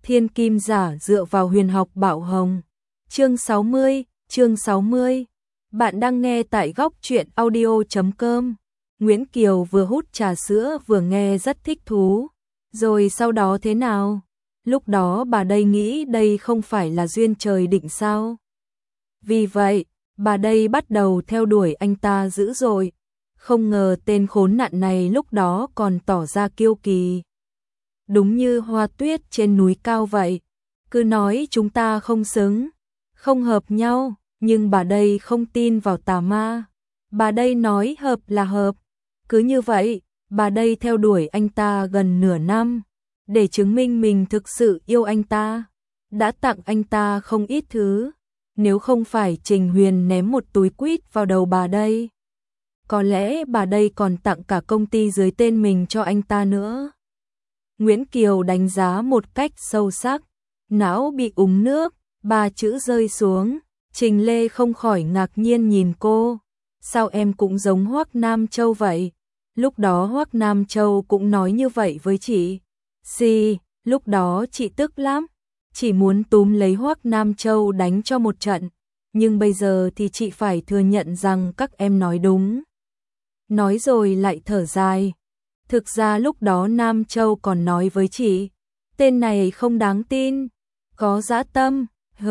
Thiên kim giả dựa vào huyền học bảo hồng. Chương 60. Bạn đang nghe tại góc truyện audio.com. Nguyễn Kiều vừa hút trà sữa vừa nghe rất thích thú. Rồi sau đó thế nào? Lúc đó bà đây nghĩ đây không phải là duyên trời định sao? Vì vậy, bà đây bắt đầu theo đuổi anh ta dữ dội. Không ngờ tên khốn nạn này lúc đó còn tỏ ra kiêu kỳ. Đúng như hoa tuyết trên núi cao vậy. Cứ nói chúng ta không xứng, không hợp nhau, nhưng bà đây không tin vào tà ma. Bà đây nói hợp là hợp. Cứ như vậy, bà đây theo đuổi anh ta gần nửa năm, để chứng minh mình thực sự yêu anh ta. Đã tặng anh ta không ít thứ, nếu không phải Trình Huyền ném một túi quýt vào đầu bà đây, có lẽ bà đây còn tặng cả công ty dưới tên mình cho anh ta nữa. Nguyễn Kiều đánh giá một cách sâu sắc, não bị úng nước, 3 chữ rơi xuống. Trình Lê không khỏi ngạc nhiên nhìn cô. Sao em cũng giống Hoắc Nam Châu vậy? Lúc đó Hoắc Nam Châu cũng nói như vậy với chị. Lúc đó chị tức lắm, chỉ muốn túm lấy Hoắc Nam Châu đánh cho một trận. Nhưng bây giờ thì chị phải thừa nhận rằng các em nói đúng. Nói rồi lại thở dài. Thực ra lúc đó Nam Châu còn nói với chị, tên này không đáng tin, có dã tâm,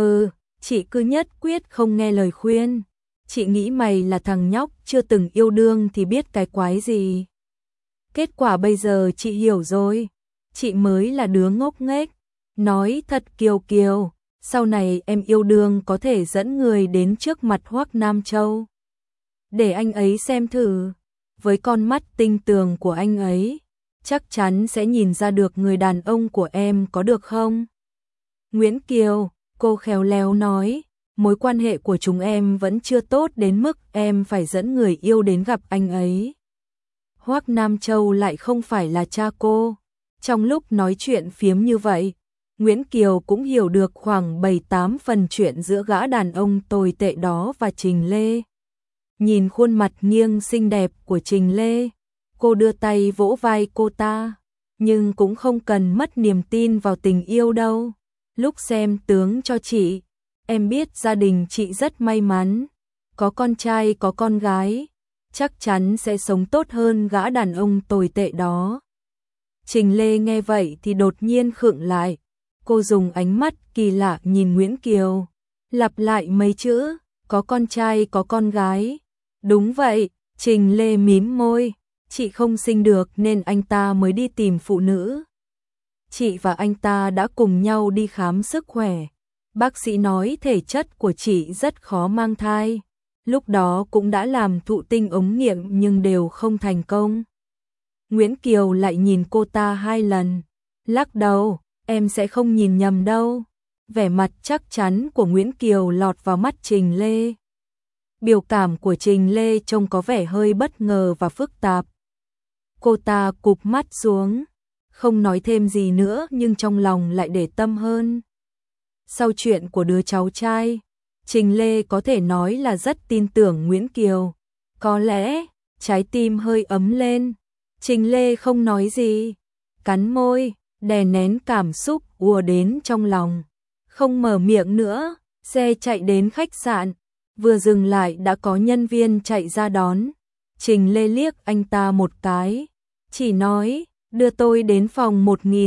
chị cứ nhất quyết không nghe lời khuyên. Chị nghĩ mày là thằng nhóc chưa từng yêu đương thì biết cái quái gì. Kết quả bây giờ chị hiểu rồi, chị mới là đứa ngốc nghếch. Nói thật Kiều Kiều, sau này em yêu đương có thể dẫn người đến trước mặt Hoắc Nam Châu, để anh ấy xem thử. Với con mắt tinh tường của anh ấy, chắc chắn sẽ nhìn ra được người đàn ông của em có được không? Nguyễn Kiều, cô khéo léo nói, mối quan hệ của chúng em vẫn chưa tốt đến mức em phải dẫn người yêu đến gặp anh ấy. Hoắc Nam Châu lại không phải là cha cô. Trong lúc nói chuyện phiếm như vậy, Nguyễn Kiều cũng hiểu được khoảng 7-8 phần chuyện giữa gã đàn ông tồi tệ đó và Trình Lê. Nhìn khuôn mặt nghiêng xinh đẹp của Trình Lê, cô đưa tay vỗ vai cô ta, nhưng cũng không cần mất niềm tin vào tình yêu đâu. Lúc xem tướng cho chị, em biết gia đình chị rất may mắn, có con trai có con gái, chắc chắn sẽ sống tốt hơn gã đàn ông tồi tệ đó. Trình Lê nghe vậy thì đột nhiên khựng lại, cô dùng ánh mắt kỳ lạ nhìn Nguyễn Kiều, lặp lại mấy chữ, có con trai có con gái. Đúng vậy, Trình Lê mím môi, chị không sinh được nên anh ta mới đi tìm phụ nữ. Chị và anh ta đã cùng nhau đi khám sức khỏe. Bác sĩ nói thể chất của chị rất khó mang thai. Lúc đó cũng đã làm thụ tinh ống nghiệm nhưng đều không thành công. Nguyễn Kiều lại nhìn cô ta 2 lần, lắc đầu, em sẽ không nhìn nhầm đâu. Vẻ mặt chắc chắn của Nguyễn Kiều lọt vào mắt Trình Lê. Biểu cảm của Trình Lê trông có vẻ hơi bất ngờ và phức tạp. Cô ta cụp mắt xuống, không nói thêm gì nữa nhưng trong lòng lại để tâm hơn. Sau chuyện của đứa cháu trai, Trình Lê có thể nói là rất tin tưởng Nguyễn Kiều. Có lẽ, trái tim hơi ấm lên. Trình Lê không nói gì, cắn môi, đè nén cảm xúc ùa đến trong lòng. Không mở miệng nữa, xe chạy đến khách sạn. Vừa dừng lại đã có nhân viên chạy ra đón. Trình Lê liếc anh ta một cái, chỉ nói, đưa tôi đến phòng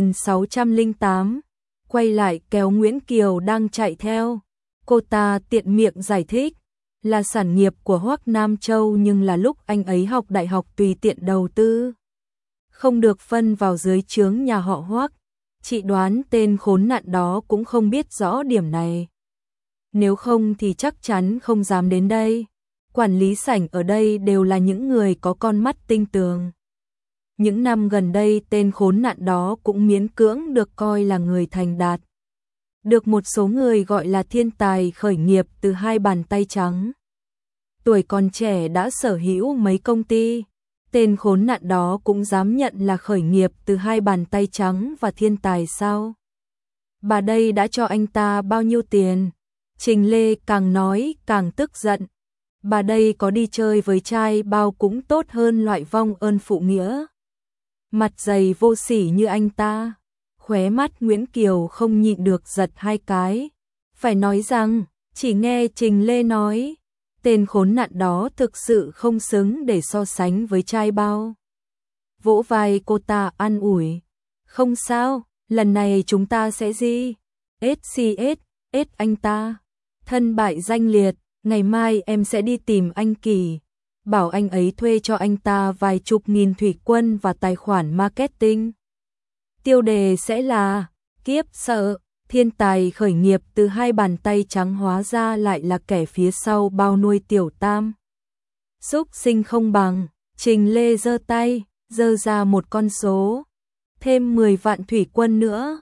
1608. Quay lại kéo Nguyễn Kiều đang chạy theo. Cô ta tiện miệng giải thích, là sản nghiệp của Hoắc Nam Châu nhưng là lúc anh ấy học đại học tùy tiện đầu tư, không được phân vào dưới trướng nhà họ Hoắc. Chị đoán tên khốn nạn đó cũng không biết rõ điểm này. Nếu không thì chắc chắn không dám đến đây. Quản lý sảnh ở đây đều là những người có con mắt tinh tường. Những năm gần đây tên khốn nạn đó cũng miễn cưỡng được coi là người thành đạt. Được một số người gọi là thiên tài khởi nghiệp từ 2 bàn tay trắng. Tuổi còn trẻ đã sở hữu mấy công ty. Tên khốn nạn đó cũng dám nhận là khởi nghiệp từ 2 bàn tay trắng và thiên tài sao? Bà đây đã cho anh ta bao nhiêu tiền? Trình Lê càng nói càng tức giận. Bà đây có đi chơi với trai bao cũng tốt hơn loại vong ơn phụ nghĩa. Mặt dày vô sỉ như anh ta. Khóe mắt Nguyễn Kiều không nhịn được giật hai cái. Phải nói rằng, chỉ nghe Trình Lê nói, tên khốn nạn đó thực sự không xứng để so sánh với trai bao. Vỗ vai cô ta an ủi. Không sao, lần này chúng ta sẽ gì? SCS anh ta. Thân bại danh liệt, ngày mai em sẽ đi tìm anh Kỳ. Bảo anh ấy thuê cho anh ta vài chục nghìn thủy quân và tài khoản marketing. Tiêu đề sẽ là, kiếp sợ, thiên tài khởi nghiệp từ hai bàn tay trắng hóa ra lại là kẻ phía sau bao nuôi Tiểu Tam. Xúc sinh không bằng, Trình Lê giơ tay, giơ ra một con số. Thêm 10 vạn thủy quân nữa.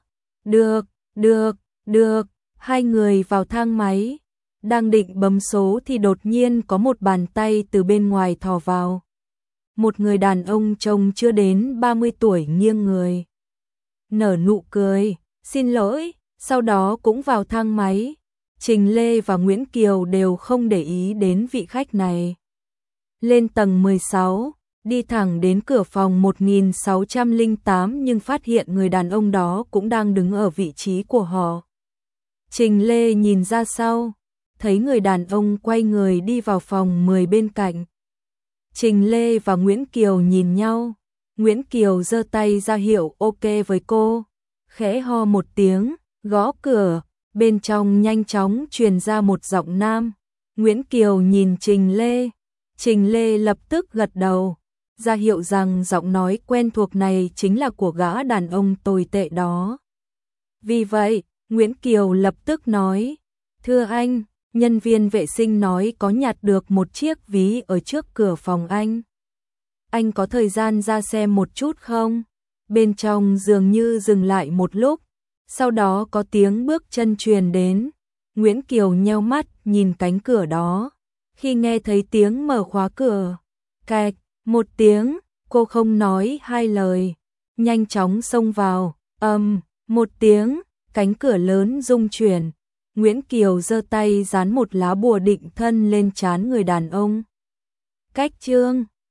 Được. Hai người vào thang máy. Đang định bấm số thì đột nhiên có một bàn tay từ bên ngoài thò vào. Một người đàn ông trông chưa đến 30 tuổi nghiêng người. Nở nụ cười, xin lỗi, sau đó cũng vào thang máy. Trình Lê và Nguyễn Kiều đều không để ý đến vị khách này. Lên tầng 16, đi thẳng đến cửa phòng 1608 nhưng phát hiện người đàn ông đó cũng đang đứng ở vị trí của họ. Trình Lê nhìn ra sau, thấy người đàn ông quay người đi vào phòng 10 bên cạnh. Trình Lê và Nguyễn Kiều nhìn nhau, Nguyễn Kiều giơ tay ra hiệu ok với cô, khẽ ho một tiếng, gõ cửa, bên trong nhanh chóng truyền ra một giọng nam. Nguyễn Kiều nhìn Trình Lê lập tức gật đầu, ra hiệu rằng giọng nói quen thuộc này chính là của gã đàn ông tồi tệ đó. Vì vậy, Nguyễn Kiều lập tức nói, thưa anh, nhân viên vệ sinh nói có nhặt được một chiếc ví ở trước cửa phòng anh. Anh có thời gian ra xem một chút không? Bên trong dường như dừng lại một lúc, sau đó có tiếng bước chân truyền đến. Nguyễn Kiều nheo mắt nhìn cánh cửa đó. Khi nghe thấy tiếng mở khóa cửa, cạch, một tiếng, cô không nói hai lời, nhanh chóng xông vào, một tiếng, cánh cửa lớn rung chuyển. Nguyễn Kiều giơ tay dán một lá bùa định thân lên trán người đàn ông. Cách chương